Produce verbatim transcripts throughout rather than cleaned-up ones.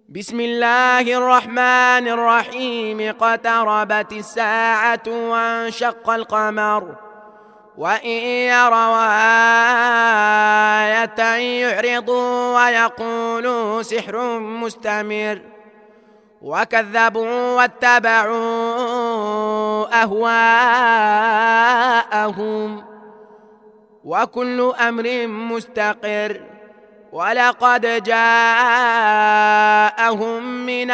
بسم الله الرحمن الرحيم. اقتربت الساعة وانشق القمر وإن يروا آية يعرضوا ويقولوا سحر مستمر وكذبوا واتبعوا أهواءهم وكل أمر مستقر. ولقد جاءهم من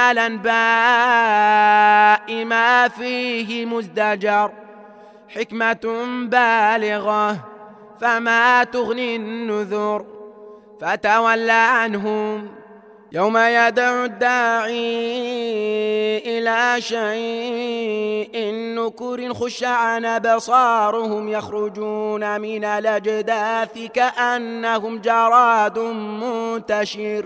الأنباء ما فيه مزدجر حكمة بالغة فما تغني النذر. فتول عنهم يوم يدعو الداعي إلى شيء نكر خش عن أبصارهم يخرجون من الأجداث كأنهم جراد منتشر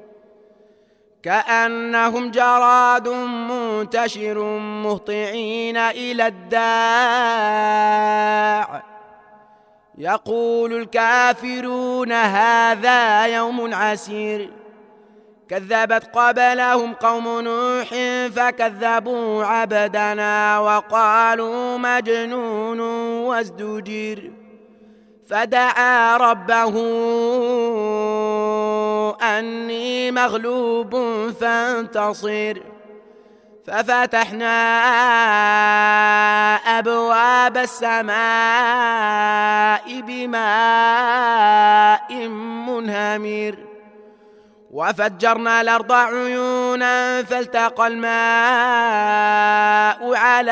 كأنهم جراد منتشر مهطعين إلى الداع يقول الكافرون هذا يوم عسير. كذبت قبلهم قوم نوح فكذبوا عبدنا وقالوا مجنون وازدجر. فدعا ربه أني مغلوب فانتصر. ففتحنا أبواب السماء بماء منهمر وفجرنا الأرض عيونا فالتقى الماء على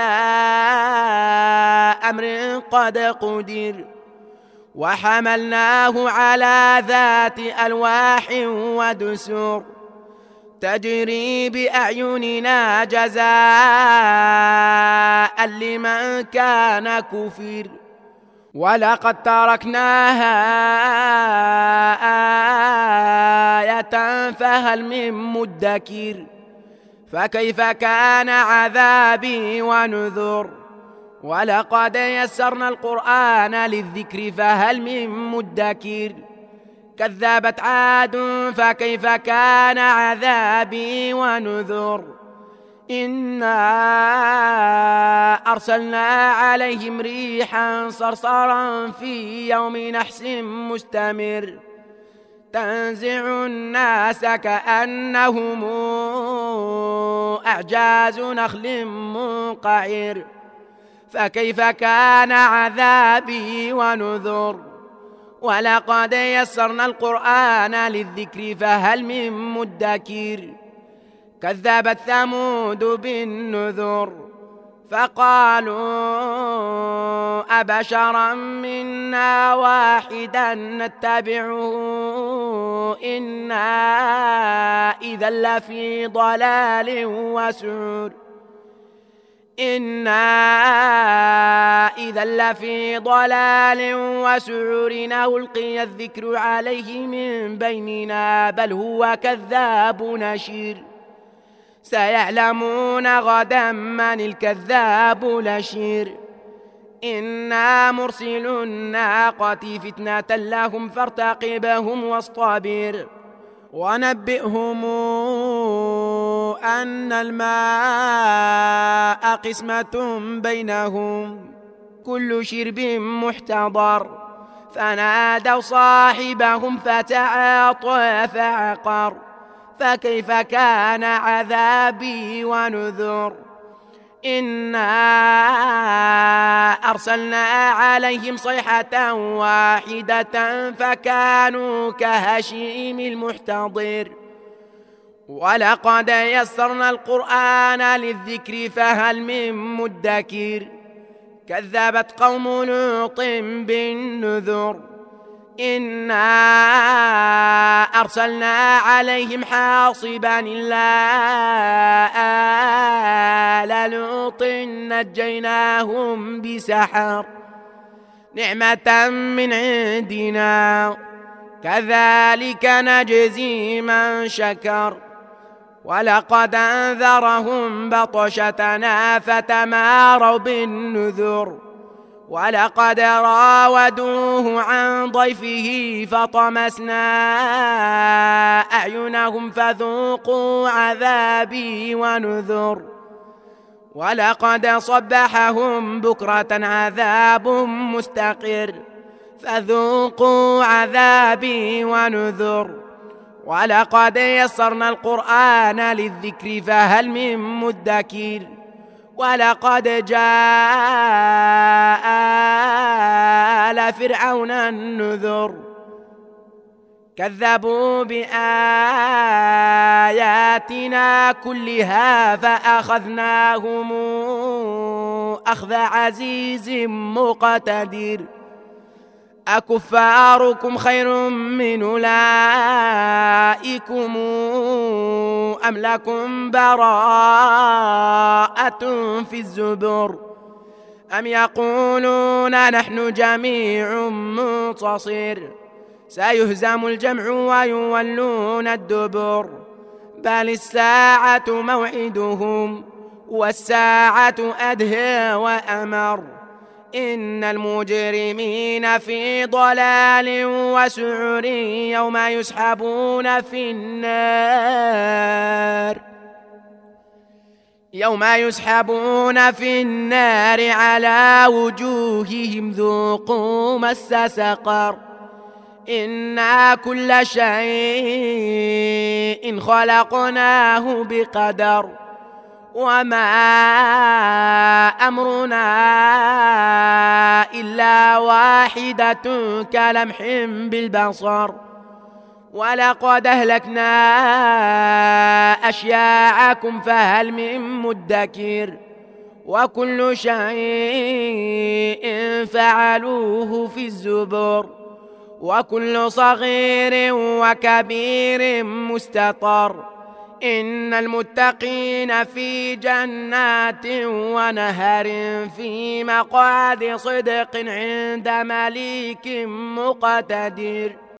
أمر قد قدر وحملناه على ذات ألواح ودسر تجري بأعيننا جزاء لمن كان كفر. ولقد تركناها آية فهل من مدكر. فكيف كان عذابي ونذر. ولقد يسرنا القرآن للذكر فهل من مدكر. كذبت عاد فكيف كان عذابي ونذر. إنا أرسلنا عليهم ريحا صرصرا في يوم نحس مستمر تنزع الناس كأنهم أعجاز نخل منقعر. فكيف كان عذابي ونذر. ولقد يسرنا القرآن للذكر فهل من مدكر. كذبت ثمود بالنذر فقالوا أبشرا منا واحدا نتبعه إنا إذا لفي ضلال وسعر إنا إذا لفي ضلال وسعر ألقي الذكر عليه من بيننا بل هو كذاب نشير. سيعلمون غدا من الكذاب الأشير. إنا مرسل الناقة فتنة لهم فارتقبهم واصطبر. ونبئهم أن الماء قسمة بينهم كل شرب محتضر. فنادوا صاحبهم فتعاطى فعقر. فكيف كان عذابي ونذر. إنا أرسلنا عليهم صيحة واحدة فكانوا كهشيم المحتضر. ولقد يسرنا القرآن للذكر فهل من مدكر. كذبت قوم لوط بالنذر. إنا أرسلنا عليهم حاصبا إلا آل لوط نجيناهم بسحر نعمة من عندنا كذلك نجزي من شكر. ولقد أنذرهم بطشتنا فتماروا بالنذر ولقد راودوه عن ضيفه فطمسنا أعينهم فذوقوا عذابي ونذر ولقد صبحهم بكرة عذاب مستقر فذوقوا عذابي ونذر ولقد يسرنا القرآن للذكر فهل من مدكر ولقد جاء آل فرعون النذر كذبوا بآياتنا كلها فأخذناهم أخذ عزيز مقتدر أكفاركم خير من أولئكم أم لكم براءة في الزبر أم يقولون نحن جميع منتصر سيهزم الجمع ويولون الدبر بل الساعة موعدهم والساعة أدهى وأمر إن المجرمين في ضلال وسعر يوم يسحبون في النار يوم يسحبون في النار على وجوههم ذوقوا مس سقر إنا كل شيء خلقناه بقدر وما أمرنا إلا واحدة كلمح بالبصر ولقد أهلكنا أشياعكم فهل من مدكر وكل شيء فعلوه في الزبر وكل صغير وكبير مستطر إن المتقين في جنات ونهر في مقعد صدق عند مليك مقتدر